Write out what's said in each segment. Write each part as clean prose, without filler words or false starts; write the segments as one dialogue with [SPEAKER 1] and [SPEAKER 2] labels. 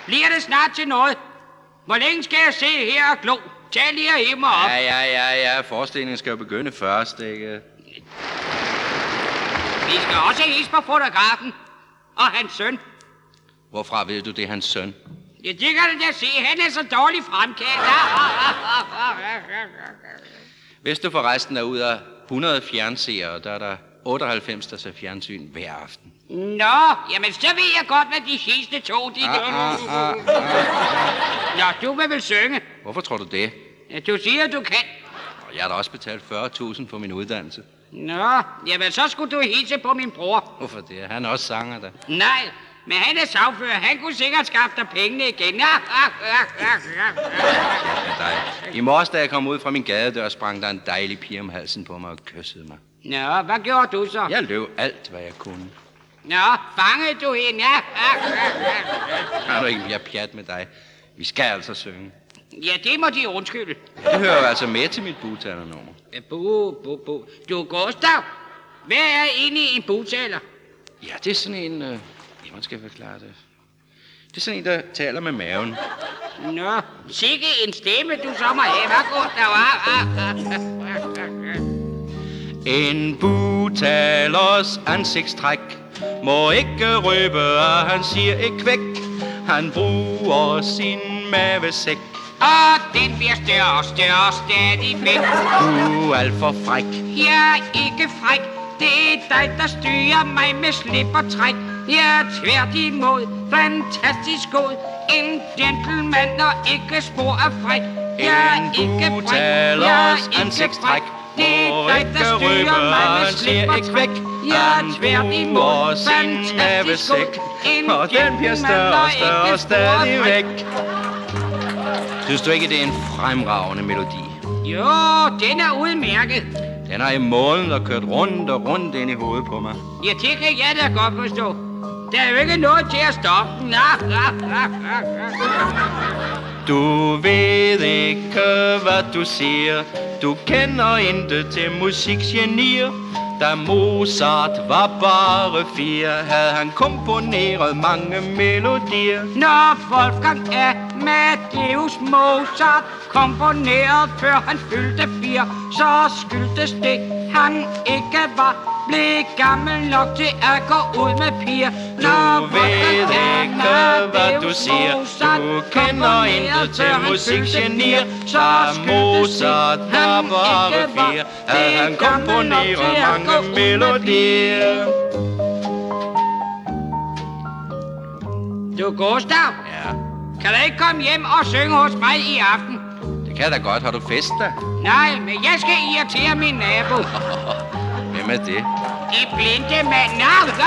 [SPEAKER 1] Bliver det snart til noget? Hvor længe skal jeg se her og glo? Tag lige og hiv mig op.
[SPEAKER 2] Ja. Forestillingen skal jo begynde først, ikke?
[SPEAKER 1] Vi skal også hilse på fotografen. Og hans søn.
[SPEAKER 2] Hvorfra ved du, det er hans søn?
[SPEAKER 1] Ja, det kan du da se. Han er så dårligt fremkaldt.
[SPEAKER 2] Hvis du forresten er ud af 100 fjernseere, der er der 98, der ser fjernsyn hver aften.
[SPEAKER 1] Nå, jamen så ved jeg godt, hvad de sidste to, de gør. Nå, du vil vel synge?
[SPEAKER 2] Hvorfor tror du det?
[SPEAKER 1] Ja, du siger, du kan.
[SPEAKER 2] Jeg har da også betalt 40.000 for min uddannelse.
[SPEAKER 1] Nå, jamen så skulle du hilse på min bror.
[SPEAKER 2] Hvorfor det? Han er også sanger da.
[SPEAKER 1] Nej, men han er sagfører. Han kunne sikkert skaffe dig pengene igen.
[SPEAKER 2] I morges, da jeg kom ud fra min gadedør, sprang der en dejlig pige om halsen på mig og kyssede mig.
[SPEAKER 1] Nå, hvad gjorde du så?
[SPEAKER 2] Jeg løb alt, hvad jeg kunne.
[SPEAKER 1] Nå, fangede du hende?
[SPEAKER 2] Har du ikke mere pjat med dig? Vi skal altså synge.
[SPEAKER 1] Ja, det må de undskylde.
[SPEAKER 2] Det hører jo altså med til mit butalernummer.
[SPEAKER 1] Bu. Du, Gustav, hvad er egentlig en butaler?
[SPEAKER 2] Ja, det er sådan en... Hvordan skal jeg forklare det? Det er sådan en, der taler med maven.
[SPEAKER 1] Nå, sikke en stemme, du så må have. Hvad Gustav?
[SPEAKER 2] En butalers ansigtstræk må ikke røbe, at han siger et kvæk. Han bruger sin mavesæk.
[SPEAKER 1] Og den bliver større og større stadig væk.
[SPEAKER 2] Du er alt for fræk.
[SPEAKER 1] Jeg er ikke fræk. Det er dig, der styrer mig med slip og træk. Jeg er tværtimod fantastisk god. En gentleman og ikke spor af fræk. Jeg er ikke fræk. Jeg er ikke fræk. Det er dig, der styrer mig med slip og træk. Jeg er tværtimod fantastisk god. En
[SPEAKER 2] og den bliver større og større stadig væk. Synes du ikke, det er en fremragende melodi?
[SPEAKER 1] Jo, den er udmærket.
[SPEAKER 2] Den har i målen og kørt rundt og rundt ind i hovedet på mig.
[SPEAKER 1] Ja, det kan jeg da godt forstå. Der er jo ikke noget til at stoppe den.
[SPEAKER 2] Du ved ikke, hvad du siger. Du kender intet til musikgenier. Da Mozart var bare 4, havde han komponeret mange melodier.
[SPEAKER 1] Når Wolfgang Amadeus Mozart komponeret før han fyldte 4, så skyldtes det, han ikke var blevet gammel nok til at gå ud med piger.
[SPEAKER 2] Du ved ikke, hvad du siger. Du kender intet til musikgenier. Da Mozart var bare 4, havde han komponeret mange melodier.
[SPEAKER 1] Du, Gustav?
[SPEAKER 2] Ja?
[SPEAKER 1] Kan du ikke komme hjem og synge hos mig i aften?
[SPEAKER 2] Det kan da godt. Har du fest da?
[SPEAKER 1] Nej, men jeg skal irritere min nabo.
[SPEAKER 2] Hvem er det?
[SPEAKER 1] I blinde mand.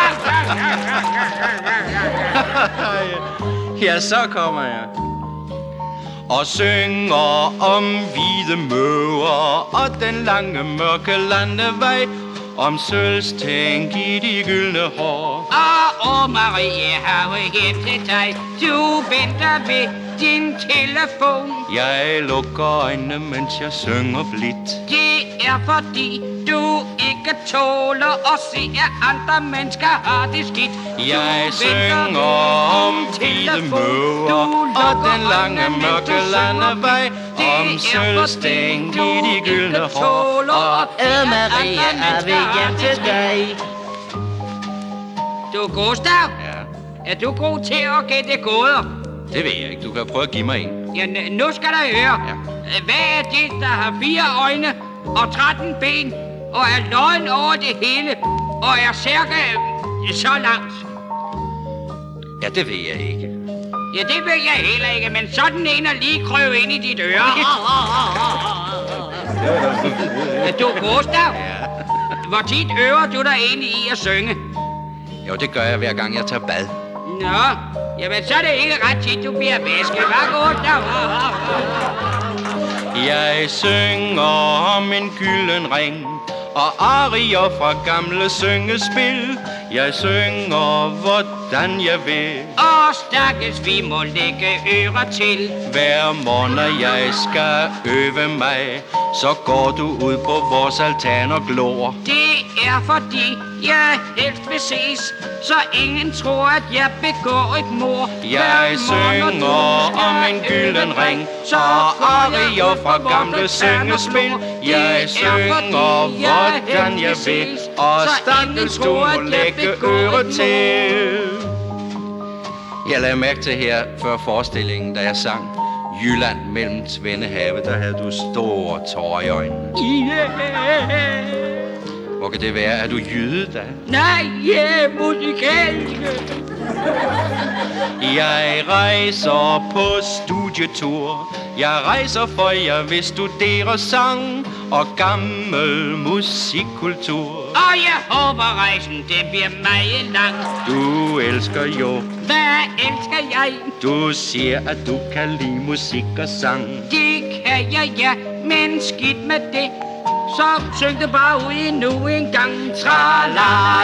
[SPEAKER 2] Ja, så kommer jeg. Og synger om hvide møver og den lange mørke landevej. Om sølvstænk i de gyldne hår.
[SPEAKER 1] Og Marie har hjem til dig. Du venter ved din telefon.
[SPEAKER 2] Jeg lukker øjnene, mens jeg synger blidt.
[SPEAKER 1] Det er fordi du ikke tåler at se, at andre mennesker har det skidt.
[SPEAKER 2] Jeg synger om hvide møver og den lange mørke landevej. Om sølvstænk i de gyldne hår. Og
[SPEAKER 1] Maria er ved hjem til dig. Du, Gustav?
[SPEAKER 2] Ja,
[SPEAKER 1] Er du god til at gætte gåder?
[SPEAKER 2] det ved jeg ikke. Du kan prøve at give mig en.
[SPEAKER 1] Ja, nu skal der høre.
[SPEAKER 2] Ja.
[SPEAKER 1] Hvad er det, der har 4 øjne og 13 ben, og er løgn over det hele, og er cirka så langt?
[SPEAKER 2] Ja, det ved jeg ikke.
[SPEAKER 1] Ja, det ved jeg heller ikke, men sådan en er lige krøvet ind i dit øre. Du, Gustav?
[SPEAKER 2] Ja.
[SPEAKER 1] Hvor tit øver du dig egentlig i at synge?
[SPEAKER 2] Jo, det gør jeg hver gang jeg tager bad.
[SPEAKER 1] Nå, jamen så er det ikke ret tit, du bliver vasket. Hvad, Gustav?
[SPEAKER 2] Jeg synger om en gylden ring og arier fra gamle syngespil. Jeg synger, hvordan jeg vil.
[SPEAKER 1] Og og stakkels vi må lægge ører til.
[SPEAKER 2] Hver morgen når jeg skal øve mig, så går du ud på vores altan og glor.
[SPEAKER 1] Det er fordi jeg helst vil ses, så ingen tror at jeg begår et mord.
[SPEAKER 2] Jeg synger om en gylden ring, så arier fra gamle syngespil. Jeg synger hvordan jeg vil, og stakkels du må lægge øret til. Jeg lagde mærke til her før forestillingen, da jeg sang Jylland mellem Tvendehave, der havde du store tårer i øjnene. Hvor kan det være? Er du jyde da?
[SPEAKER 1] Nej, jeg er musikalske.
[SPEAKER 2] Jeg rejser på studietur. Jeg rejser for jeg vil studere sang og gammel musikkultur.
[SPEAKER 1] Og jeg håber rejsen det bliver meget lang.
[SPEAKER 2] Du elsker jo.
[SPEAKER 1] Hvad elsker jeg?
[SPEAKER 2] Du siger at du kan lide musik og sang.
[SPEAKER 1] Det kan jeg, ja, men skidt med det. Så syng det bare ud endnu en gang. Tra-la.